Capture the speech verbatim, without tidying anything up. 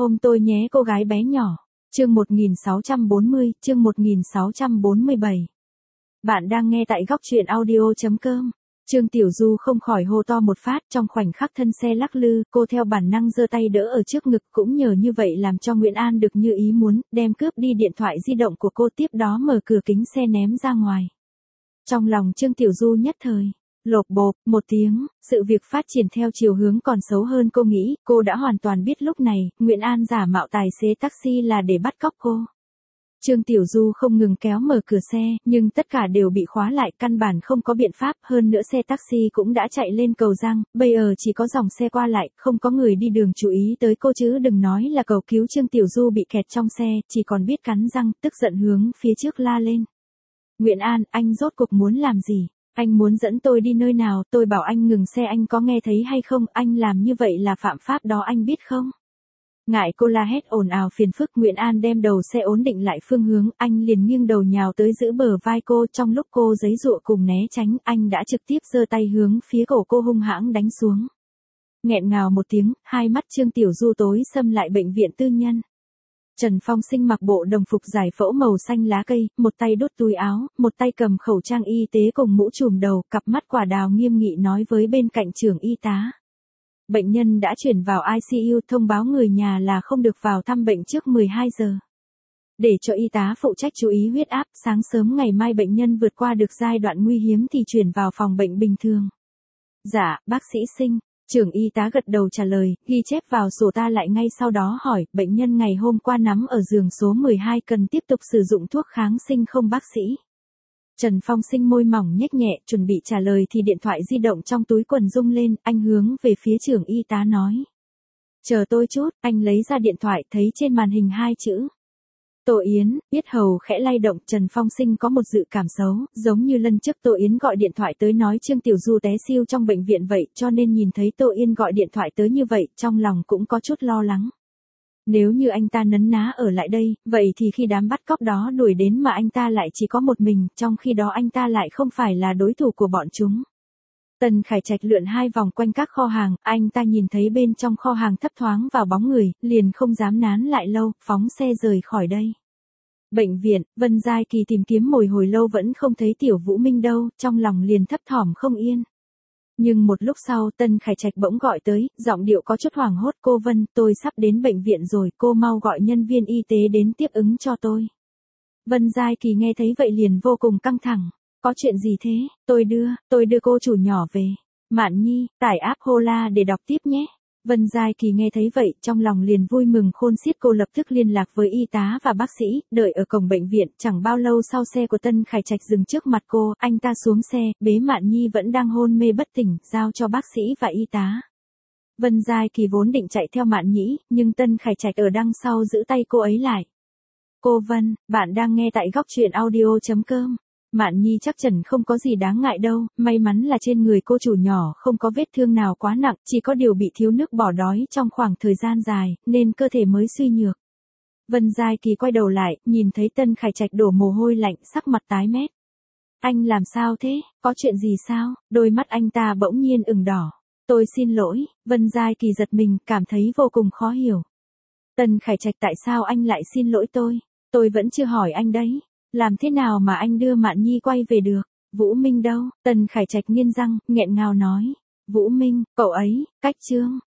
Ôm tôi nhé cô gái bé nhỏ. Chương một nghìn sáu trăm bốn mươi, chương một nghìn sáu trăm bốn mươi bảy. Bạn đang nghe tại góc truyện audio chấm com. Trương Tiểu Du không khỏi hô to một phát, trong khoảnh khắc thân xe lắc lư, cô theo bản năng giơ tay đỡ ở trước ngực, cũng nhờ như vậy làm cho Nguyễn An được như ý muốn, đem cướp đi điện thoại di động của cô, tiếp đó mở cửa kính xe ném ra ngoài. Trong lòng Trương Tiểu Du nhất thời lộp bộp một tiếng, sự việc phát triển theo chiều hướng còn xấu hơn cô nghĩ, cô đã hoàn toàn biết lúc này, Nguyễn An giả mạo tài xế taxi là để bắt cóc cô. Trương Tiểu Du không ngừng kéo mở cửa xe, nhưng tất cả đều bị khóa lại, căn bản không có biện pháp, hơn nữa xe taxi cũng đã chạy lên cầu Giang, bây giờ chỉ có dòng xe qua lại, không có người đi đường chú ý tới cô chứ đừng nói là cầu cứu. Trương Tiểu Du bị kẹt trong xe, chỉ còn biết cắn răng, tức giận hướng phía trước la lên. Nguyễn An, anh rốt cuộc muốn làm gì? Anh muốn dẫn tôi đi nơi nào? Tôi bảo anh ngừng xe, anh có nghe thấy hay không? Anh làm như vậy là phạm pháp đó, anh biết không? Ngại cô la hét ồn ào phiền phức, Nguyễn An đem đầu xe ổn định lại phương hướng, anh liền nghiêng đầu nhào tới giữ bờ vai cô, trong lúc cô giãy giụa cùng né tránh, anh đã trực tiếp giơ tay hướng phía cổ cô hung hãng đánh xuống. Nghẹn ngào một tiếng, hai mắt Trương Tiểu Du tối sầm lại. Bệnh viện tư nhân. Trần Phong Sinh mặc bộ đồng phục giải phẫu màu xanh lá cây, một tay đút túi áo, một tay cầm khẩu trang y tế cùng mũ trùm đầu, cặp mắt quả đào nghiêm nghị nói với bên cạnh trưởng y tá. Bệnh nhân đã chuyển vào i xê u, thông báo người nhà là không được vào thăm bệnh trước mười hai giờ. Để cho y tá phụ trách chú ý huyết áp, sáng sớm ngày mai bệnh nhân vượt qua được giai đoạn nguy hiếm thì chuyển vào phòng bệnh bình thường. Dạ, bác sĩ Sinh. Trưởng y tá gật đầu trả lời, ghi chép vào sổ ta lại ngay sau đó hỏi, bệnh nhân ngày hôm qua nằm ở giường số mười hai cần tiếp tục sử dụng thuốc kháng sinh không bác sĩ? Trần Phong Sinh môi mỏng nhếch nhẹ, chuẩn bị trả lời thì điện thoại di động trong túi quần rung lên, anh hướng về phía trưởng y tá nói. Chờ tôi chút, anh lấy ra điện thoại, thấy trên màn hình hai chữ. Tô Yến, yết hầu khẽ lay động, Trần Phong Sinh có một dự cảm xấu, giống như lần trước Tô Yến gọi điện thoại tới nói Trương Tiểu Du té xỉu trong bệnh viện vậy, cho nên nhìn thấy Tô Yến gọi điện thoại tới như vậy, trong lòng cũng có chút lo lắng. Nếu như anh ta nấn ná ở lại đây, vậy thì khi đám bắt cóc đó đuổi đến mà anh ta lại chỉ có một mình, trong khi đó anh ta lại không phải là đối thủ của bọn chúng. Tần Khải Trạch lượn hai vòng quanh các kho hàng, anh ta nhìn thấy bên trong kho hàng thấp thoáng vào bóng người, liền không dám nán lại lâu, phóng xe rời khỏi đây. Bệnh viện, Vân Giai Kỳ tìm kiếm mồi hồi lâu vẫn không thấy Tiểu Vũ Minh đâu, trong lòng liền thấp thỏm không yên. Nhưng một lúc sau Tân Khải Trạch bỗng gọi tới, giọng điệu có chút hoảng hốt, cô Vân, tôi sắp đến bệnh viện rồi, cô mau gọi nhân viên y tế đến tiếp ứng cho tôi. Vân Giai Kỳ nghe thấy vậy liền vô cùng căng thẳng. Có chuyện gì thế? Tôi đưa, tôi đưa cô chủ nhỏ về. Mạn Nhi, tải app Hola để đọc tiếp nhé. Vân Giai Kỳ nghe thấy vậy, trong lòng liền vui mừng khôn xiết, cô lập tức liên lạc với y tá và bác sĩ, đợi ở cổng bệnh viện, chẳng bao lâu sau xe của Tân Khải Trạch dừng trước mặt cô, anh ta xuống xe, bế Mạn Nhi vẫn đang hôn mê bất tỉnh, giao cho bác sĩ và y tá. Vân Giai Kỳ vốn định chạy theo Mạn Nhi, nhưng Tân Khải Trạch ở đằng sau giữ tay cô ấy lại. Cô Vân, bạn đang nghe tại góc truyện audio chấm com. Mạn Nhi chắc chắn không có gì đáng ngại đâu, may mắn là trên người cô chủ nhỏ không có vết thương nào quá nặng, chỉ có điều bị thiếu nước bỏ đói trong khoảng thời gian dài, nên cơ thể mới suy nhược. Vân Giai Kỳ quay đầu lại, nhìn thấy Tân Khải Trạch đổ mồ hôi lạnh, sắc mặt tái mét. Anh làm sao thế, có chuyện gì sao? Đôi mắt anh ta bỗng nhiên ửng đỏ. Tôi xin lỗi, Vân Giai Kỳ giật mình, cảm thấy vô cùng khó hiểu. Tân Khải Trạch, tại sao anh lại xin lỗi tôi? Tôi vẫn chưa hỏi anh đấy. Làm thế nào mà anh đưa Mạn Nhi quay về được? Vũ Minh đâu? Tần Khải Trạch nghiến răng, nghẹn ngào nói. Vũ Minh, cậu ấy, cách Trương